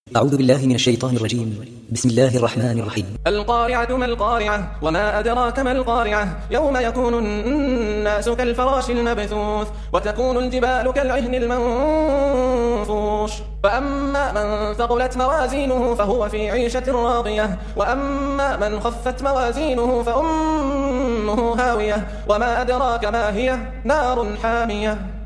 أعوذ بالله من الشيطان الرجيم. بسم الله الرحمن الرحيم. القارعة ما القارعة وما أدراك ما القارعة يوم يكون الناس كالفراش المبثوث وتكون الجبال كالعهن المنفوش فأما من ثقلت موازينه فهو في عيشة راضية وأما من خفت موازينه فأمه هاوية وما أدراك ما هي نار حامية